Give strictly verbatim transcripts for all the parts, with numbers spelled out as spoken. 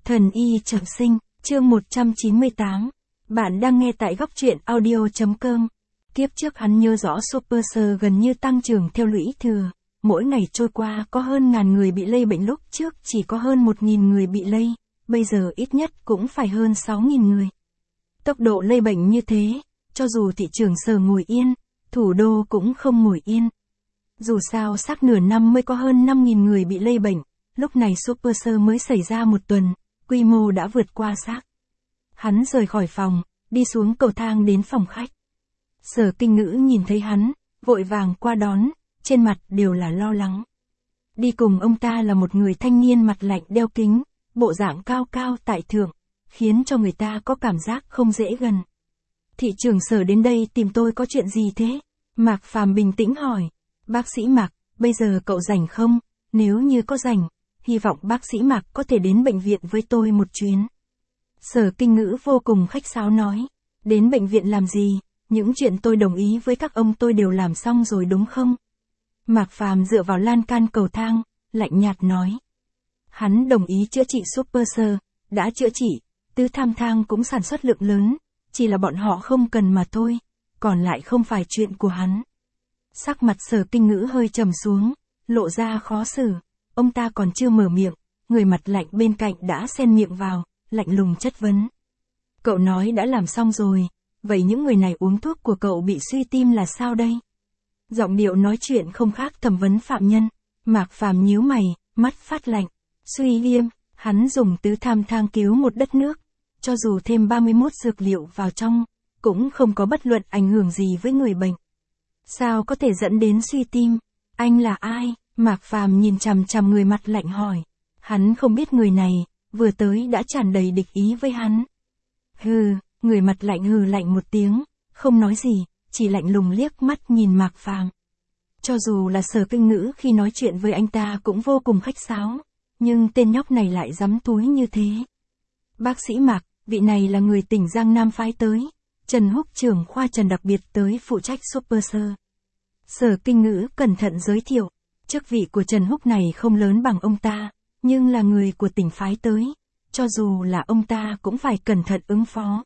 Thần y trọng sinh, chương một trăm chín mươi tám. Bạn đang nghe tại góc truyện audio chấm com. Kiếp trước hắn nhớ rõ Superstar gần như tăng trưởng theo lũy thừa. Mỗi ngày trôi qua có hơn ngàn người bị lây bệnh, lúc trước chỉ có hơn một nghìn người bị lây, bây giờ ít nhất cũng phải hơn sáu nghìn người. Tốc độ lây bệnh như thế, cho dù thị trường Sở ngồi yên, thủ đô cũng không ngồi yên. Dù sao xác nửa năm mới có hơn năm nghìn người bị lây bệnh, lúc này Superstar mới xảy ra một tuần, quy mô đã vượt qua xác. Hắn rời khỏi phòng, đi xuống cầu thang đến phòng khách. Sở Kinh Ngữ nhìn thấy hắn, vội vàng qua đón, trên mặt đều là lo lắng. Đi cùng ông ta là một người thanh niên mặt lạnh đeo kính, bộ dạng cao cao tại thượng, khiến cho người ta có cảm giác không dễ gần. Thị trưởng Sở đến đây tìm tôi có chuyện gì thế? Mạc Phàm bình tĩnh hỏi. Bác sĩ Mạc, bây giờ cậu rảnh không? Nếu như có rảnh, hy vọng bác sĩ Mạc có thể đến bệnh viện với tôi một chuyến. Sở Kinh Ngữ vô cùng khách sáo nói. Đến bệnh viện làm gì? Những chuyện tôi đồng ý với các ông tôi đều làm xong rồi đúng không? Mạc Phàm dựa vào lan can cầu thang, lạnh nhạt nói. Hắn đồng ý chữa trị Superstar, đã chữa trị, Tứ Tham Thang cũng sản xuất lượng lớn, chỉ là bọn họ không cần mà thôi, còn lại không phải chuyện của hắn. Sắc mặt Sở Kinh Ngữ hơi trầm xuống, lộ ra khó xử, ông ta còn chưa mở miệng, người mặt lạnh bên cạnh đã xen miệng vào, lạnh lùng chất vấn. Cậu nói đã làm xong rồi, vậy những người này uống thuốc của cậu bị suy tim là sao đây? Giọng điệu nói chuyện không khác thẩm vấn phạm nhân, Mạc Phàm nhíu mày, mắt phát lạnh, suy tim, hắn dùng Tứ Tham Thang cứu một đất nước, cho dù thêm ba mươi mốt dược liệu vào trong, cũng không có bất luận ảnh hưởng gì với người bệnh. Sao có thể dẫn đến suy tim? Anh là ai? Mạc Phàm nhìn chằm chằm người mặt lạnh hỏi. Hắn không biết người này, vừa tới đã tràn đầy địch ý với hắn. Hừ, người mặt lạnh hừ lạnh một tiếng, không nói gì, chỉ lạnh lùng liếc mắt nhìn Mạc Phàm. Cho dù là Sở Kinh Ngữ khi nói chuyện với anh ta cũng vô cùng khách sáo, nhưng tên nhóc này lại dám túi như thế. Bác sĩ Mạc, vị này là người tỉnh Giang Nam phái tới. Trần Húc trưởng khoa Trần đặc biệt tới phụ trách Superstar. Sở Kinh Ngữ cẩn thận giới thiệu, chức vị của Trần Húc này không lớn bằng ông ta, nhưng là người của tỉnh phái tới, cho dù là ông ta cũng phải cẩn thận ứng phó.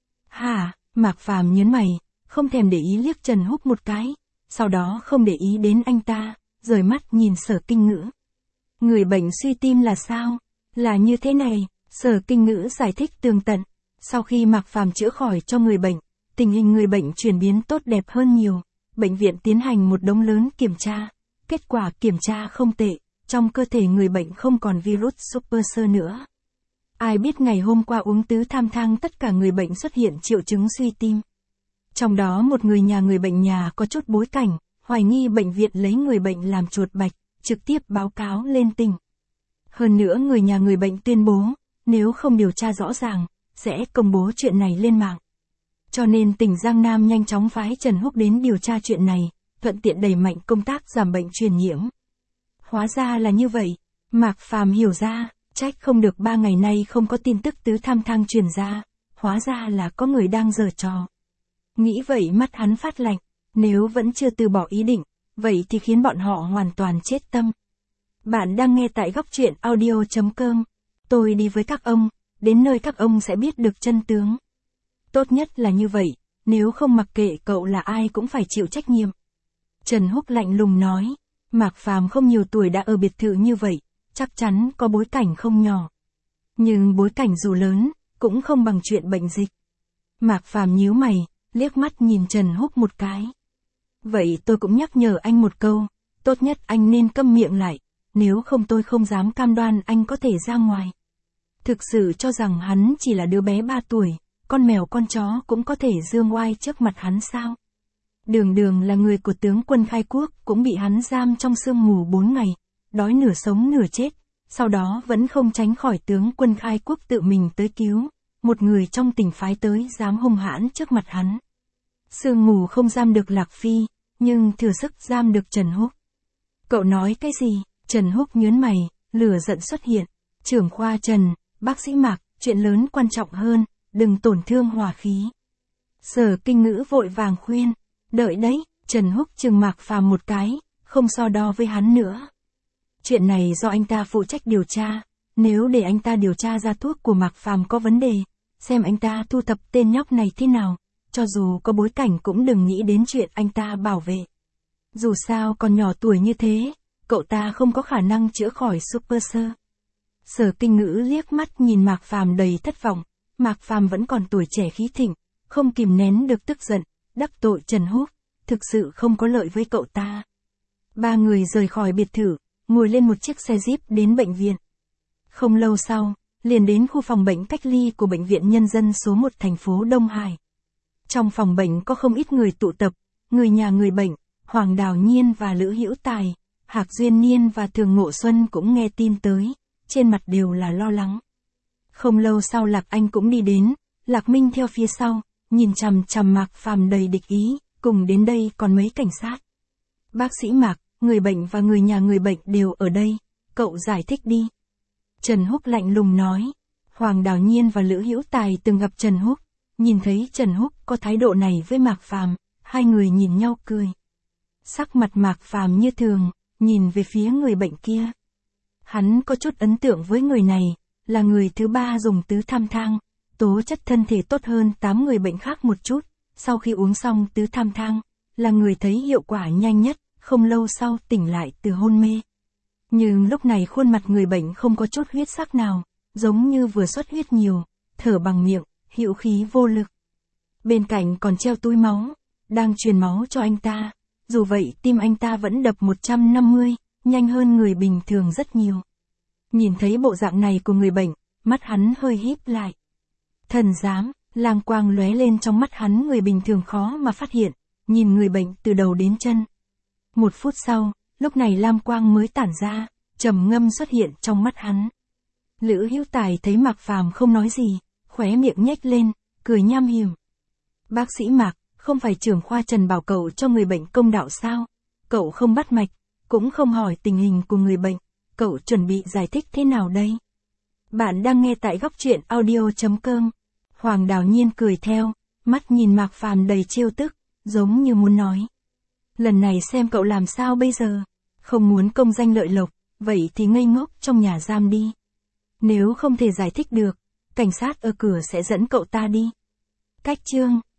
Hả? Mạc Phàm nhớn mày, không thèm để ý liếc Trần Húc một cái, sau đó không để ý đến anh ta, rời mắt nhìn Sở Kinh Ngữ. Người bệnh suy tim là sao? Là như thế này, Sở Kinh Ngữ giải thích tường tận. Sau khi Mạc Phàm chữa khỏi cho người bệnh, tình hình người bệnh chuyển biến tốt đẹp hơn nhiều. Bệnh viện tiến hành một đống lớn kiểm tra. Kết quả kiểm tra không tệ, trong cơ thể người bệnh không còn virus Superstar nữa. Ai biết ngày hôm qua uống Tứ Tham Thang tất cả người bệnh xuất hiện triệu chứng suy tim. Trong đó một người nhà người bệnh nhà có chút bối cảnh, hoài nghi bệnh viện lấy người bệnh làm chuột bạch, trực tiếp báo cáo lên tỉnh. Hơn nữa người nhà người bệnh tuyên bố, nếu không điều tra rõ ràng, sẽ công bố chuyện này lên mạng. Cho nên tỉnh Giang Nam nhanh chóng phái Trần Húc đến điều tra chuyện này, thuận tiện đẩy mạnh công tác giảm bệnh truyền nhiễm. Hóa ra là như vậy, Mạc Phàm hiểu ra, trách không được ba ngày nay không có tin tức Tứ Tham Thang truyền ra, hóa ra là có người đang giở trò. Nghĩ vậy mắt hắn phát lạnh, nếu vẫn chưa từ bỏ ý định, vậy thì khiến bọn họ hoàn toàn chết tâm. Bạn đang nghe tại góc truyện audio chấm com, tôi đi với các ông. Đến nơi các ông sẽ biết được chân tướng. Tốt nhất là như vậy, nếu không mặc kệ cậu là ai cũng phải chịu trách nhiệm. Trần Húc lạnh lùng nói, Mạc Phàm không nhiều tuổi đã ở biệt thự như vậy, chắc chắn có bối cảnh không nhỏ. Nhưng bối cảnh dù lớn, cũng không bằng chuyện bệnh dịch. Mạc Phàm nhíu mày, liếc mắt nhìn Trần Húc một cái. Vậy tôi cũng nhắc nhở anh một câu, tốt nhất anh nên câm miệng lại, nếu không tôi không dám cam đoan anh có thể ra ngoài. Thực sự cho rằng hắn chỉ là đứa bé ba tuổi, con mèo con chó cũng có thể dương oai trước mặt hắn sao? Đường đường là người của tướng quân khai quốc cũng bị hắn giam trong sương mù bốn ngày, đói nửa sống nửa chết, sau đó vẫn không tránh khỏi tướng quân khai quốc tự mình tới cứu, một người trong tỉnh phái tới dám hung hãn trước mặt hắn. Sương mù không giam được Lạc Phi, nhưng thừa sức giam được Trần Húc. Cậu nói cái gì? Trần Húc nhớn mày, lửa giận xuất hiện, trưởng khoa Trần. Bác sĩ Mạc, chuyện lớn quan trọng hơn, đừng tổn thương hòa khí. Sở Kinh Ngữ vội vàng khuyên, đợi đấy, Trần Húc trừng Mạc Phàm một cái, không so đo với hắn nữa. Chuyện này do anh ta phụ trách điều tra, nếu để anh ta điều tra ra thuốc của Mạc Phàm có vấn đề, xem anh ta thu thập tên nhóc này thế nào, cho dù có bối cảnh cũng đừng nghĩ đến chuyện anh ta bảo vệ. Dù sao còn nhỏ tuổi như thế, cậu ta không có khả năng chữa khỏi Super Sơ. Sở Kinh Ngữ liếc mắt nhìn Mạc Phàm đầy thất vọng, Mạc Phàm vẫn còn tuổi trẻ khí thịnh, không kìm nén được tức giận, đắc tội Trần Húc, thực sự không có lợi với cậu ta. Ba người rời khỏi biệt thự, ngồi lên một chiếc xe jeep đến bệnh viện. Không lâu sau, liền đến khu phòng bệnh cách ly của Bệnh viện Nhân dân số một thành phố Đông Hải. Trong phòng bệnh có không ít người tụ tập, người nhà người bệnh, Hoàng Đào Nhiên và Lữ Hữu Tài, Hạc Duyên Niên và Thường Ngộ Xuân cũng nghe tin tới, trên mặt đều là lo lắng. Không lâu sau Lạc Anh cũng đi đến, Lạc Minh theo phía sau, nhìn chằm chằm Mạc Phàm đầy địch ý, cùng đến đây còn mấy cảnh sát. Bác sĩ Mạc, người bệnh và người nhà người bệnh đều ở đây, cậu giải thích đi. Trần Húc lạnh lùng nói. Hoàng Đào Nhiên và Lữ Hữu Tài từng gặp Trần Húc, nhìn thấy Trần Húc có thái độ này với Mạc Phàm, hai người nhìn nhau cười. Sắc mặt Mạc Phàm như thường, nhìn về phía người bệnh kia. Hắn có chút ấn tượng với người này, là người thứ ba dùng tứ tham thang, tố chất thân thể tốt hơn tám người bệnh khác một chút, sau khi uống xong tứ tham thang, là người thấy hiệu quả nhanh nhất, không lâu sau tỉnh lại từ hôn mê. Nhưng lúc này khuôn mặt người bệnh không có chút huyết sắc nào, giống như vừa xuất huyết nhiều, thở bằng miệng, hữu khí vô lực. Bên cạnh còn treo túi máu, đang truyền máu cho anh ta, dù vậy tim anh ta vẫn đập một trăm năm mươi, nhanh hơn người bình thường rất nhiều. Nhìn thấy bộ dạng này của người bệnh, mắt hắn hơi híp lại. Thần giám, lang quang lóe lên trong mắt hắn, người bình thường khó mà phát hiện, nhìn người bệnh từ đầu đến chân. Một phút sau, lúc này lam quang mới tản ra, trầm ngâm xuất hiện trong mắt hắn. Lữ Hữu Tài thấy Mạc Phàm không nói gì, khóe miệng nhếch lên, cười nham hiểm. Bác sĩ Mạc, không phải trưởng khoa Trần bảo cậu cho người bệnh công đạo sao? Cậu không bắt mạch, cũng không hỏi tình hình của người bệnh, cậu chuẩn bị giải thích thế nào đây? Bạn đang nghe tại góc truyện audio chấm com. Hoàng Đào Nhiên cười theo, mắt nhìn Mạc Phàm đầy trêu tức, giống như muốn nói. Lần này xem cậu làm sao bây giờ, không muốn công danh lợi lộc, vậy thì ngây ngốc trong nhà giam đi. Nếu không thể giải thích được, cảnh sát ở cửa sẽ dẫn cậu ta đi. Cách chương